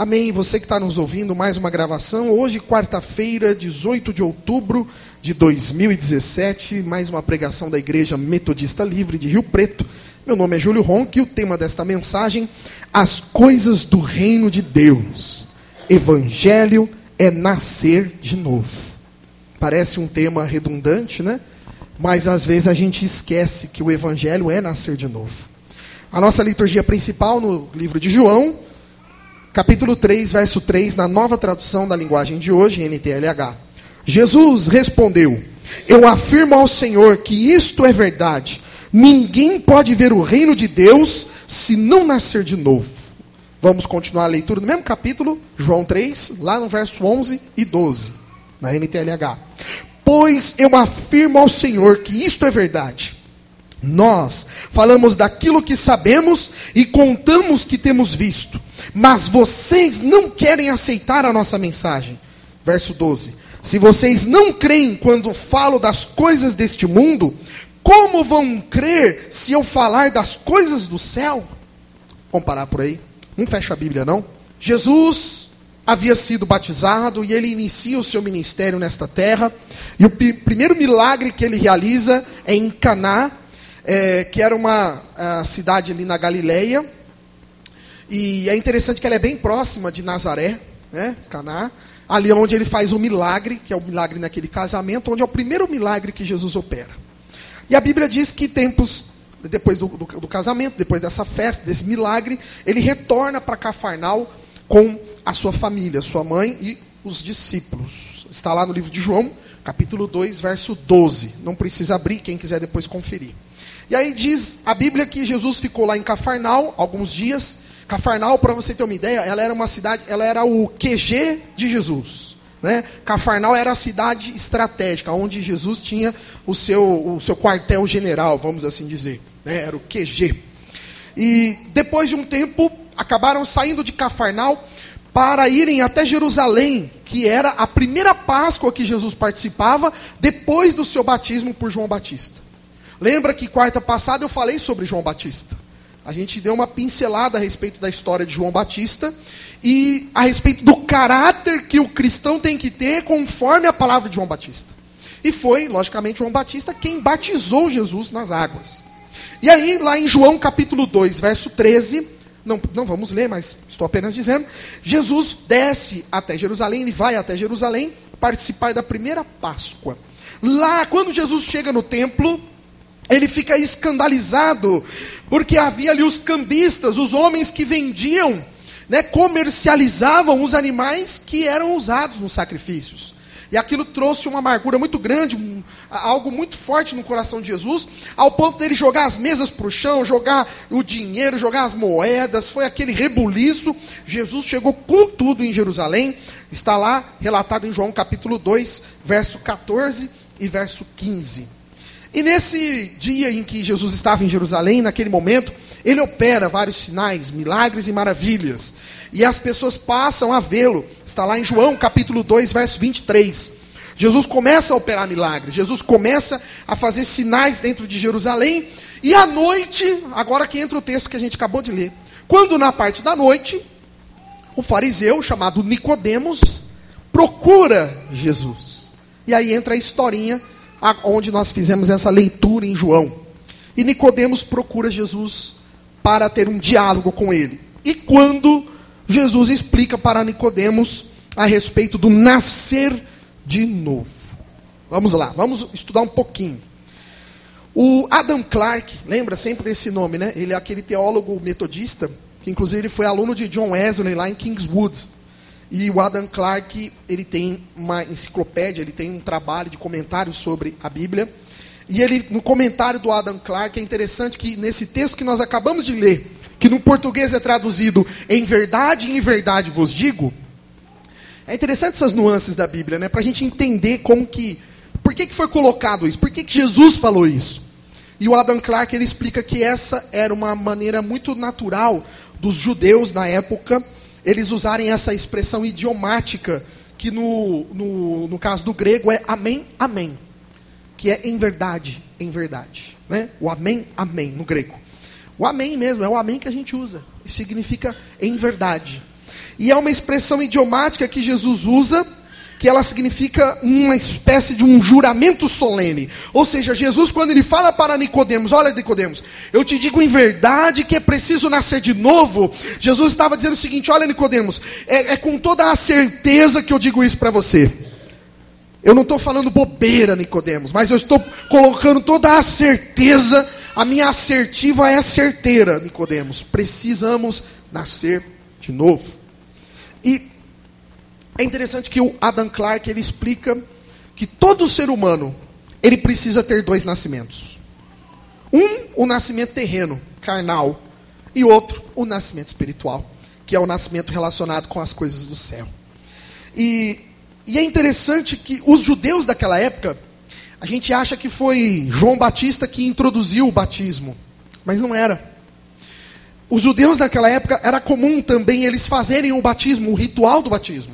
Amém. Você que está nos ouvindo, mais uma gravação. Hoje, quarta-feira, 18 de outubro de 2017, mais uma pregação da Igreja Metodista Livre de Rio Preto. Meu nome é Júlio Ronck e o tema desta mensagem: as coisas do reino de Deus. Evangelho é nascer de novo. Parece um tema redundante, né? Mas às vezes a gente esquece que o Evangelho é nascer de novo. A nossa liturgia principal no livro de João, capítulo 3, verso 3, na nova tradução da linguagem de hoje, NTLH. Jesus respondeu: eu afirmo ao Senhor que isto é verdade. Ninguém pode ver o reino de Deus se não nascer de novo. Vamos continuar a leitura do mesmo capítulo, João 3, lá no verso 11 e 12, na NTLH. Pois eu afirmo ao Senhor que isto é verdade. Nós falamos daquilo que sabemos e contamos que temos visto, mas vocês não querem aceitar a nossa mensagem. Verso 12. Se vocês não creem quando falo das coisas deste mundo, como vão crer se eu falar das coisas do céu? Vamos parar por aí. Não fecha a Bíblia, não. Jesus havia sido batizado e ele inicia o seu ministério nesta terra. E o primeiro milagre que ele realiza é em Caná, que era uma cidade ali na Galileia. E é interessante que ela é bem próxima de Nazaré, né? Caná. Ali onde ele faz o milagre, que é o milagre naquele casamento, onde é o primeiro milagre que Jesus opera. E a Bíblia diz que tempos depois do casamento, depois dessa festa, desse milagre, ele retorna para Cafarnaum com a sua família, sua mãe e os discípulos. Está lá no livro de João, capítulo 2, verso 12. Não precisa abrir, quem quiser depois conferir. E aí diz a Bíblia que Jesus ficou lá em Cafarnaum alguns dias. Cafarnaum, para você ter uma ideia, ela era uma cidade, ela era o QG de Jesus. Né? Cafarnaum era a cidade estratégica, onde Jesus tinha o seu quartel-general, vamos assim dizer. Né? Era o QG. E depois de um tempo, acabaram saindo de Cafarnaum para irem até Jerusalém, que era a primeira Páscoa que Jesus participava depois do seu batismo por João Batista. Lembra que quarta passada eu falei sobre João Batista? A gente deu uma pincelada a respeito da história de João Batista e a respeito do caráter que o cristão tem que ter conforme a palavra de João Batista. E foi, logicamente, João Batista quem batizou Jesus nas águas. E aí, lá em João capítulo 2, verso 13, não vamos ler, mas estou apenas dizendo, Jesus desce até Jerusalém, ele vai até Jerusalém participar da primeira Páscoa. Lá, quando Jesus chega no templo, ele fica escandalizado, porque havia ali os cambistas, os homens que vendiam, né, comercializavam os animais que eram usados nos sacrifícios. E aquilo trouxe uma amargura muito grande, algo muito forte no coração de Jesus, ao ponto dele jogar as mesas para o chão, jogar o dinheiro, jogar as moedas, foi aquele rebuliço. Jesus chegou com tudo em Jerusalém, está lá relatado em João capítulo 2, verso 14 e verso 15. E nesse dia em que Jesus estava em Jerusalém, naquele momento, ele opera vários sinais, milagres e maravilhas. E as pessoas passam a vê-lo. Está lá em João, capítulo 2, verso 23. Jesus começa a operar milagres. Jesus começa a fazer sinais dentro de Jerusalém. E à noite, agora que entra o texto que a gente acabou de ler. Quando na parte da noite, o fariseu, chamado Nicodemos, procura Jesus. E aí entra a historinha onde nós fizemos essa leitura em João. E Nicodemos procura Jesus para ter um diálogo com ele. E quando Jesus explica para Nicodemos a respeito do nascer de novo. Vamos lá, vamos estudar um pouquinho. O Adam Clarke, lembra sempre desse nome, né? Ele é aquele teólogo metodista, que inclusive ele foi aluno de John Wesley lá em Kingswood. E o Adam Clarke, ele tem uma enciclopédia, ele tem um trabalho de comentários sobre a Bíblia. E ele, no comentário do Adam Clarke, é interessante que nesse texto que nós acabamos de ler, que no português é traduzido em verdade vos digo, é interessante essas nuances da Bíblia, né? Para a gente entender por que foi colocado isso, por que Jesus falou isso. E o Adam Clarke, ele explica que essa era uma maneira muito natural dos judeus na época, eles usarem essa expressão idiomática, que no caso do grego é amém, amém. Que é em verdade, né? O amém, amém, no grego. O amém mesmo, é o amém que a gente usa. Significa em verdade. E é uma expressão idiomática que Jesus usa, que ela significa uma espécie de um juramento solene. Ou seja, Jesus, quando ele fala para Nicodemos, olha Nicodemos, eu te digo em verdade que é preciso nascer de novo. Jesus estava dizendo o seguinte, olha Nicodemos, é com toda a certeza que eu digo isso para você. Eu não estou falando bobeira, Nicodemos, mas eu estou colocando toda a certeza, a minha assertiva é certeira, Nicodemos. Precisamos nascer de novo. E é interessante que o Adam Clarke, ele explica que todo ser humano, ele precisa ter dois nascimentos. Um, o nascimento terreno, carnal. E outro, o nascimento espiritual, que é o nascimento relacionado com as coisas do céu. E é interessante que os judeus daquela época, a gente acha que foi João Batista que introduziu o batismo. Mas não era. Os judeus daquela época, era comum também eles fazerem o batismo, o ritual do batismo.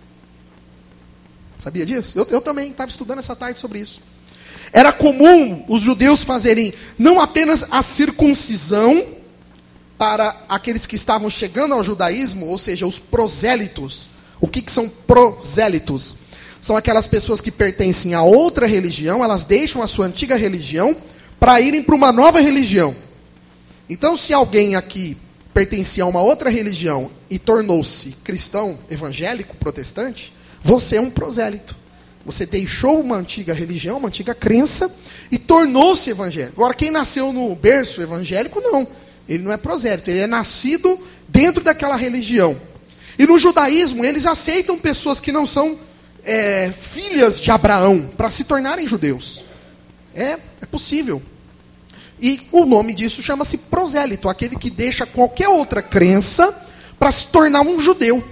Sabia disso? Eu também estava estudando essa tarde sobre isso. Era comum os judeus fazerem não apenas a circuncisão para aqueles que estavam chegando ao judaísmo, ou seja, os prosélitos. O que são prosélitos? São aquelas pessoas que pertencem a outra religião, elas deixam a sua antiga religião para irem para uma nova religião. Então, se alguém aqui pertencia a uma outra religião e tornou-se cristão, evangélico, protestante, você é um prosélito. Você deixou uma antiga religião, uma antiga crença, e tornou-se evangélico. Agora, quem nasceu no berço evangélico, não. Ele não é prosélito, ele é nascido dentro daquela religião. E no judaísmo, eles aceitam pessoas que não são filhas de Abraão, para se tornarem judeus. É possível. E o nome disso chama-se prosélito, aquele que deixa qualquer outra crença para se tornar um judeu.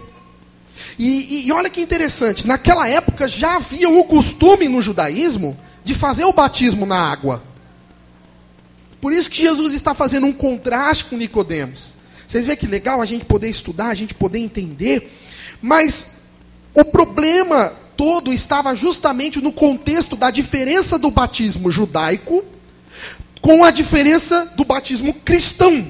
E olha que interessante, naquela época já havia o costume no judaísmo de fazer o batismo na água. Por isso que Jesus está fazendo um contraste com Nicodemos. Vocês veem que legal a gente poder estudar, a gente poder entender, mas o problema todo estava justamente no contexto da diferença do batismo judaico com a diferença do batismo cristão.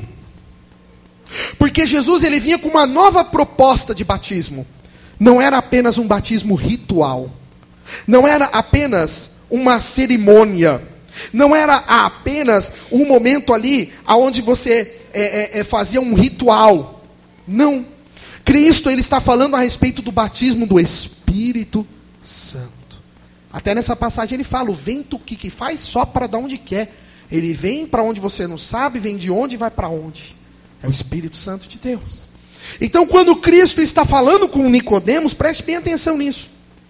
Porque Jesus ele vinha com uma nova proposta de batismo. Não era apenas um batismo ritual. Não era apenas uma cerimônia. Não era apenas um momento ali onde você fazia um ritual. Não. Cristo ele está falando a respeito do batismo do Espírito Santo. Até nessa passagem ele fala, o vento que faz sopra de onde quer. Ele vem para onde você não sabe, vem de onde e vai para onde. É o Espírito Santo de Deus. Então, quando Cristo está falando com Nicodemos, preste bem atenção nisso.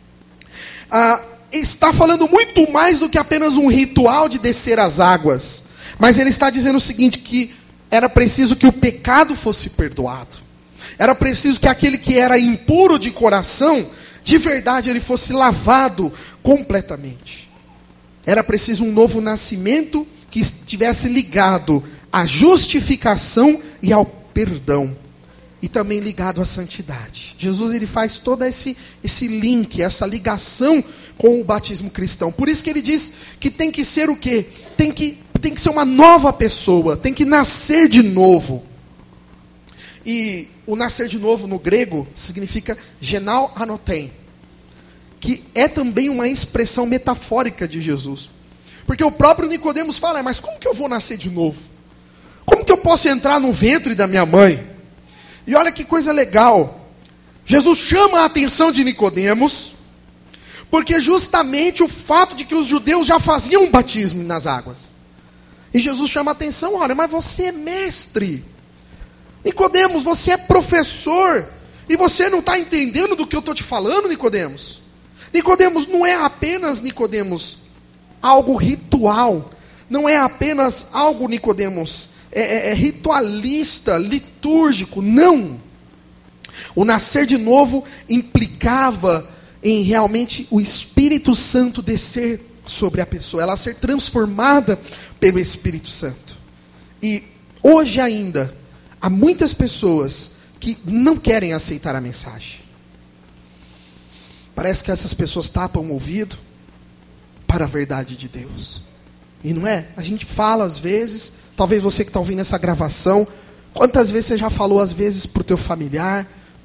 Está falando muito mais do que apenas um ritual de descer as águas. Mas ele está dizendo o seguinte, que era preciso que o pecado fosse perdoado. Era preciso que aquele que era impuro de coração, de verdade, ele fosse lavado completamente. Era preciso um novo nascimento que estivesse ligado à justificação e ao perdão. E também ligado à santidade. Jesus ele faz todo esse link, essa ligação com o batismo cristão. Por isso que ele diz que tem que ser o quê? Tem que ser uma nova pessoa, tem que nascer de novo. E o nascer de novo no grego significa genal anoten, que é também uma expressão metafórica de Jesus. Porque o próprio Nicodemos fala, mas como que eu vou nascer de novo? Como que eu posso entrar no ventre da minha mãe? E olha que coisa legal. Jesus chama a atenção de Nicodemos, porque justamente o fato de que os judeus já faziam um batismo nas águas. E Jesus chama a atenção, olha, mas você é mestre. Nicodemos, você é professor. E você não está entendendo do que eu estou te falando, Nicodemos? Nicodemos, não é apenas, Nicodemos, algo ritual. Não é apenas algo, Nicodemos, ritualista, litúrgico. Não. O nascer de novo implicava em realmente o Espírito Santo descer sobre a pessoa, ela ser transformada pelo Espírito Santo. E hoje ainda, há muitas pessoas que não querem aceitar a mensagem. Parece que essas pessoas tapam o ouvido para a verdade de Deus. E não é? A gente fala às vezes, talvez você que está ouvindo essa gravação, quantas vezes você já falou às vezes para o teu familiar,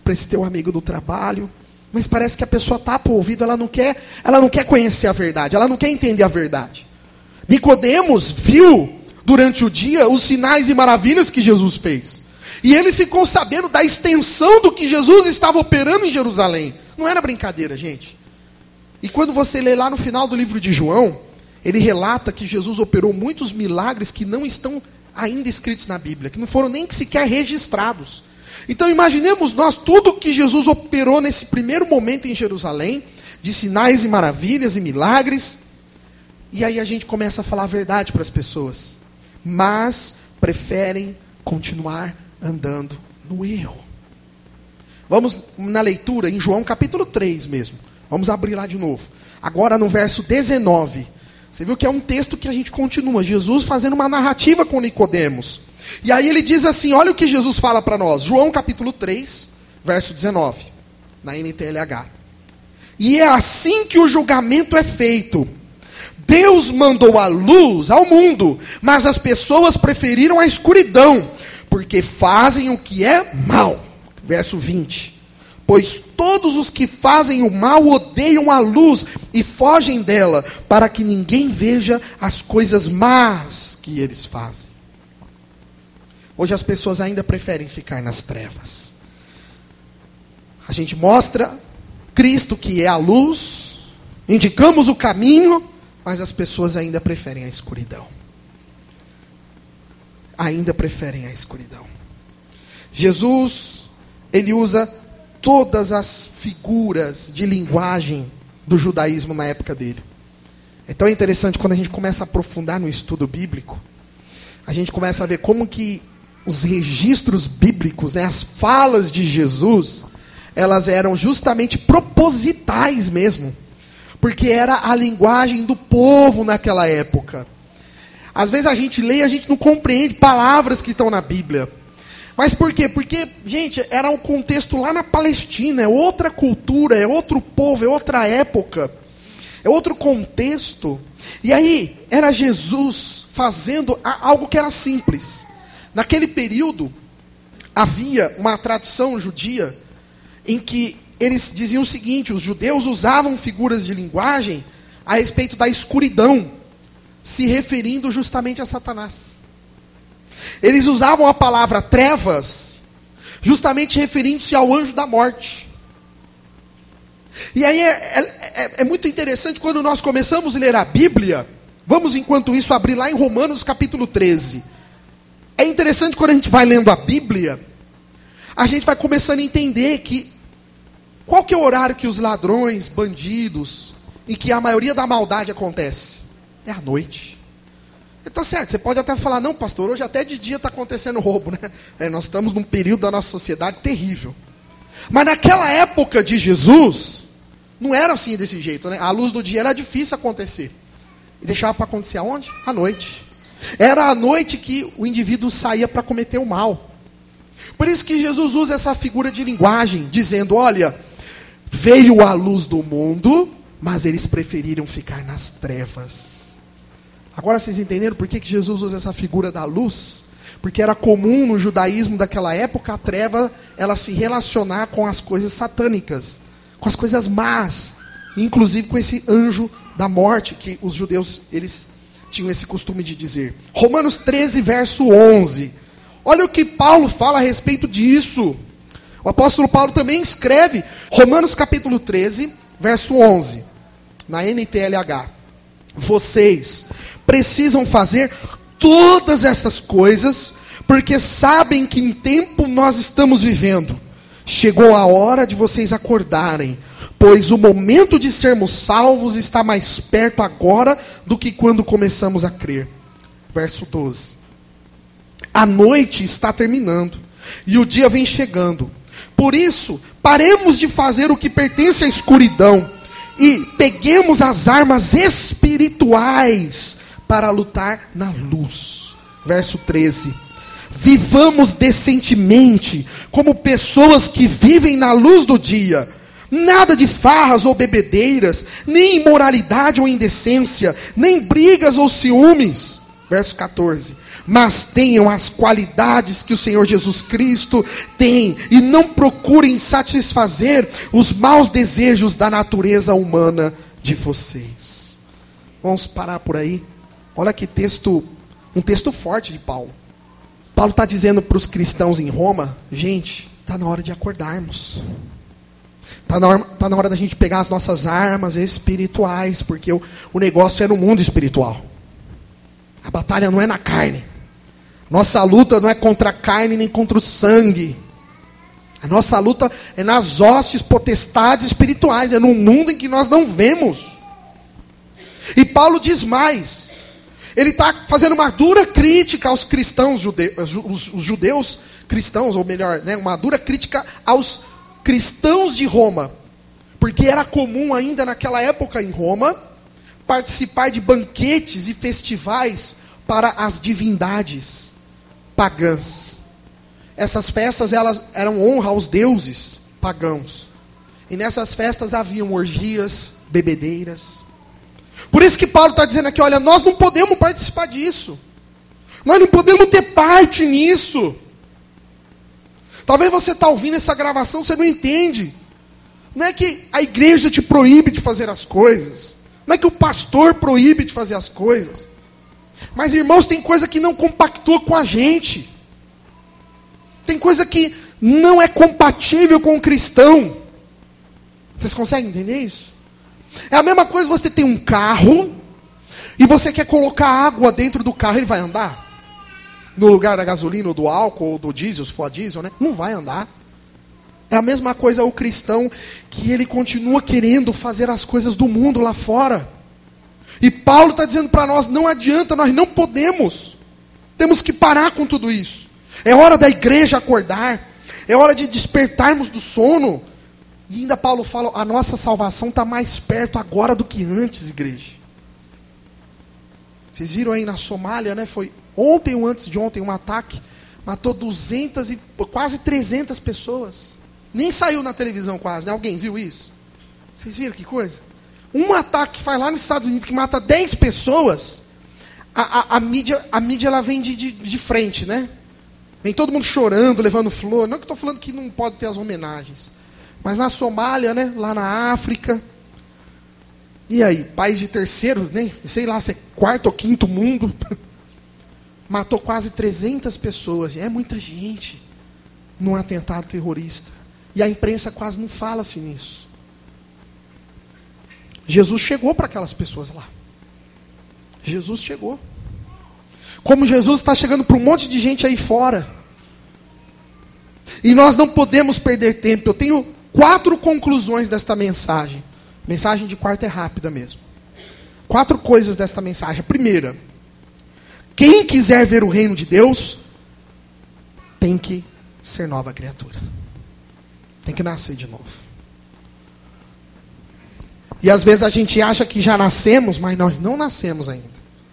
para esse teu amigo do trabalho, mas parece que a pessoa tapa o ouvido, ela não quer conhecer a verdade, ela não quer entender a verdade. Nicodemos viu durante o dia os sinais e maravilhas que Jesus fez. E ele ficou sabendo da extensão do que Jesus estava operando em Jerusalém. Não era brincadeira, gente. E quando você lê lá no final do livro de João, ele relata que Jesus operou muitos milagres que não estão ainda escritos na Bíblia, que não foram nem sequer registrados. Então imaginemos nós tudo que Jesus operou nesse primeiro momento em Jerusalém, de sinais e maravilhas e milagres, e aí a gente começa a falar a verdade para as pessoas, mas preferem continuar andando no erro. Vamos na leitura em João capítulo 3 mesmo, vamos abrir lá de novo, agora no verso 19, você viu que é um texto que a gente continua, Jesus fazendo uma narrativa com Nicodemos. E aí ele diz assim, olha o que Jesus fala para nós. João capítulo 3, verso 19. Na NTLH. E é assim que o julgamento é feito. Deus mandou a luz ao mundo, mas as pessoas preferiram a escuridão, porque fazem o que é mal. Verso 20. Pois todos os que fazem o mal odeiam a luz e fogem dela, para que ninguém veja as coisas más que eles fazem. Hoje as pessoas ainda preferem ficar nas trevas. A gente mostra Cristo que é a luz, indicamos o caminho, mas as pessoas ainda preferem a escuridão. Ainda preferem a escuridão. Jesus, ele usa todas as figuras de linguagem do judaísmo na época dele. É tão interessante quando a gente começa a aprofundar no estudo bíblico, a gente começa a ver como que os registros bíblicos, né, as falas de Jesus, elas eram justamente propositais mesmo. Porque era a linguagem do povo naquela época. Às vezes a gente lê e a gente não compreende palavras que estão na Bíblia. Mas por quê? Porque, gente, era um contexto lá na Palestina, é outra cultura, é outro povo, é outra época, é outro contexto. E aí, era Jesus fazendo algo que era simples. Naquele período, havia uma tradição judia em que eles diziam o seguinte, os judeus usavam figuras de linguagem a respeito da escuridão, se referindo justamente a Satanás. Eles usavam a palavra trevas, justamente referindo-se ao anjo da morte. E aí é muito interessante quando nós começamos a ler a Bíblia, vamos enquanto isso abrir lá em Romanos capítulo 13. É interessante quando a gente vai lendo a Bíblia, a gente vai começando a entender que qual que é o horário que os ladrões, bandidos, em que a maioria da maldade acontece? É à noite. Está certo, você pode até falar, não pastor, hoje até de dia está acontecendo roubo, né? Nós estamos num período da nossa sociedade terrível. Mas naquela época de Jesus, não era assim desse jeito, né? A luz do dia era difícil acontecer. E deixava para acontecer aonde? À noite. Era à noite que o indivíduo saía para cometer o mal. Por isso que Jesus usa essa figura de linguagem, dizendo, olha, veio a luz do mundo, mas eles preferiram ficar nas trevas. Agora vocês entenderam por que Jesus usa essa figura da luz? Porque era comum no judaísmo daquela época a treva ela se relacionar com as coisas satânicas, com as coisas más, inclusive com esse anjo da morte que os judeus eles tinham esse costume de dizer. Romanos 13, verso 11. Olha o que Paulo fala a respeito disso. O apóstolo Paulo também escreve, Romanos capítulo 13, verso 11, na NTLH. Vocês precisam fazer todas essas coisas, porque sabem que em tempo nós estamos vivendo. Chegou a hora de vocês acordarem, pois o momento de sermos salvos está mais perto agora do que quando começamos a crer. Verso 12. A noite está terminando, e o dia vem chegando. Por isso, paremos de fazer o que pertence à escuridão, e peguemos as armas espirituais para lutar na luz. Verso 13. Vivamos decentemente, como pessoas que vivem na luz do dia. Nada de farras ou bebedeiras, nem imoralidade ou indecência, nem brigas ou ciúmes. Verso 14. mas tenham as qualidades que o Senhor Jesus Cristo tem, e não procurem satisfazer os maus desejos da natureza humana de vocês. Vamos parar por aí. Olha que texto, um texto forte de Paulo. Paulo está dizendo para os cristãos em Roma: gente, está na hora de acordarmos. Está na hora da gente pegar as nossas armas espirituais, porque o negócio é no mundo espiritual. A batalha não é na carne. Nossa luta não é contra a carne nem contra o sangue. A nossa luta é nas hostes, potestades espirituais. É no mundo em que nós não vemos. E Paulo diz mais. Ele está fazendo uma dura crítica aos cristãos os judeus cristãos, ou melhor, né, uma dura crítica aos cristãos de Roma. Porque era comum ainda naquela época em Roma participar de banquetes e festivais para as divindades pagãs. Essas festas, elas eram honra aos deuses pagãos. E nessas festas haviam orgias, bebedeiras. Por isso que Paulo está dizendo aqui: olha, nós não podemos participar disso. Nós não podemos ter parte nisso. Talvez você está ouvindo essa gravação, você não entende. Não é que a igreja te proíbe de fazer as coisas. Não é que o pastor proíbe de fazer as coisas. Mas, irmãos, tem coisa que não compactua com a gente. Tem coisa que não é compatível com o cristão. Vocês conseguem entender isso? É a mesma coisa você ter um carro e você quer colocar água dentro do carro. Ele vai andar? No lugar da gasolina, ou do álcool, ou do diesel, se for a diesel, né? Não vai andar. É a mesma coisa o cristão, que ele continua querendo fazer as coisas do mundo lá fora. E Paulo está dizendo para nós: não adianta, nós não podemos. Temos que parar com tudo isso. É hora da igreja acordar. É hora de despertarmos do sono. E ainda Paulo fala: a nossa salvação está mais perto agora do que antes, igreja. Vocês viram aí na Somália, né? Foi ontem ou antes de ontem um ataque. Matou 200 e quase 300 pessoas. Nem saiu na televisão quase, né? Alguém viu isso? Vocês viram que coisa? Um ataque que faz lá nos Estados Unidos que mata 10 pessoas. A mídia ela vem de frente, né? Vem todo mundo chorando, levando flor. Não que eu estou falando que não pode ter as homenagens. Mas na Somália, né? Lá na África. E aí, país de terceiro, né? Sei lá se é quarto ou quinto mundo. Matou quase 300 pessoas. É muita gente num atentado terrorista. E a imprensa quase não fala-se nisso. Jesus chegou para aquelas pessoas lá. Jesus chegou. Como Jesus está chegando para um monte de gente aí fora. E nós não podemos perder tempo. Eu tenho 4 conclusões desta mensagem. Mensagem de quarta é rápida mesmo. 4 coisas desta mensagem. A primeira: quem quiser ver o reino de Deus tem que ser nova criatura. Tem que nascer de novo. E às vezes a gente acha que já nascemos, mas nós não nascemos ainda.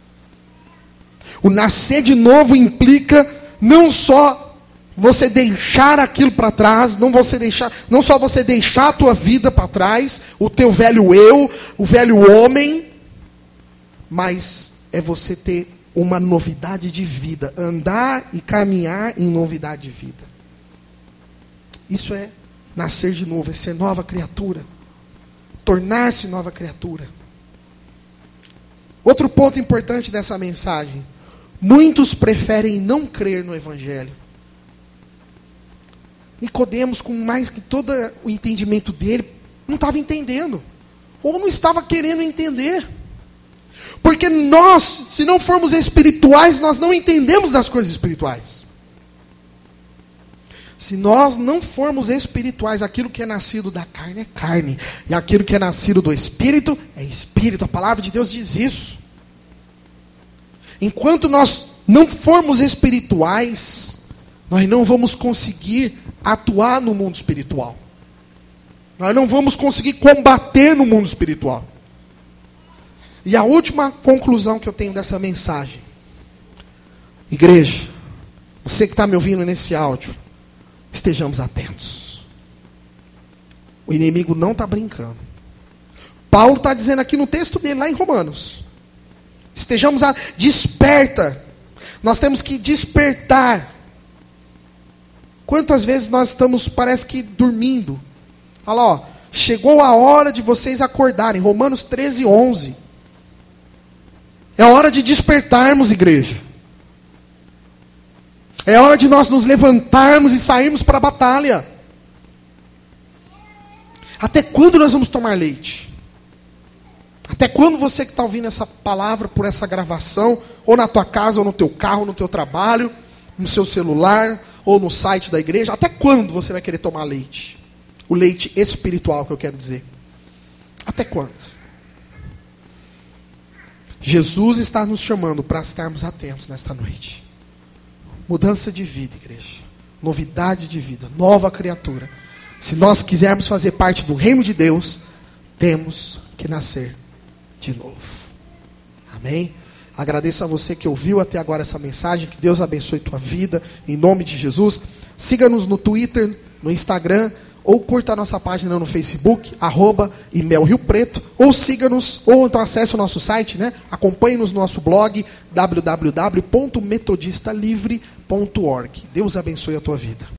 O nascer de novo implica não só você deixar aquilo para trás, não só você deixar a tua vida para trás, o teu velho eu, o velho homem, mas é você ter uma novidade de vida, andar e caminhar em novidade de vida. Isso é nascer de novo, é ser nova criatura. Tornar-se nova criatura. Outro ponto importante dessa mensagem: muitos preferem não crer no Evangelho. Nicodemos, com mais que todo o entendimento dele, não estava entendendo. Ou não estava querendo entender. Porque nós, se não formos espirituais, nós não entendemos das coisas espirituais. Se nós não formos espirituais, aquilo que é nascido da carne é carne. E aquilo que é nascido do Espírito é Espírito. A palavra de Deus diz isso. Enquanto nós não formos espirituais, nós não vamos conseguir atuar no mundo espiritual. Nós não vamos conseguir combater no mundo espiritual. E a última conclusão que eu tenho dessa mensagem: igreja, você que está me ouvindo nesse áudio, estejamos atentos. O inimigo não está brincando. Paulo está dizendo aqui no texto dele, lá em Romanos: estejamos desperta. Nós temos que despertar. Quantas vezes nós estamos, parece que, dormindo. Olha lá, ó, chegou a hora de vocês acordarem. Romanos 13, 11. É hora de despertarmos, igreja. É hora de nós nos levantarmos e sairmos para a batalha. Até quando nós vamos tomar leite? Até quando você que está ouvindo essa palavra por essa gravação, ou na tua casa, ou no teu carro, ou no teu trabalho, no seu celular, ou no site da igreja, até quando você vai querer tomar leite? O leite espiritual que eu quero dizer. Até quando? Jesus está nos chamando para estarmos atentos nesta noite. Mudança de vida, igreja. Novidade de vida, nova criatura. Se nós quisermos fazer parte do reino de Deus, temos que nascer de novo. Amém? Agradeço a você que ouviu até agora essa mensagem. Que Deus abençoe tua vida. Em nome de Jesus. Siga-nos no Twitter, no Instagram. Ou curta a nossa página no Facebook. @ImelRioPreto. Ou siga-nos. Ou então acesse o nosso site, né? Acompanhe-nos no nosso blog. www.metodistalivre.org. Deus abençoe a tua vida.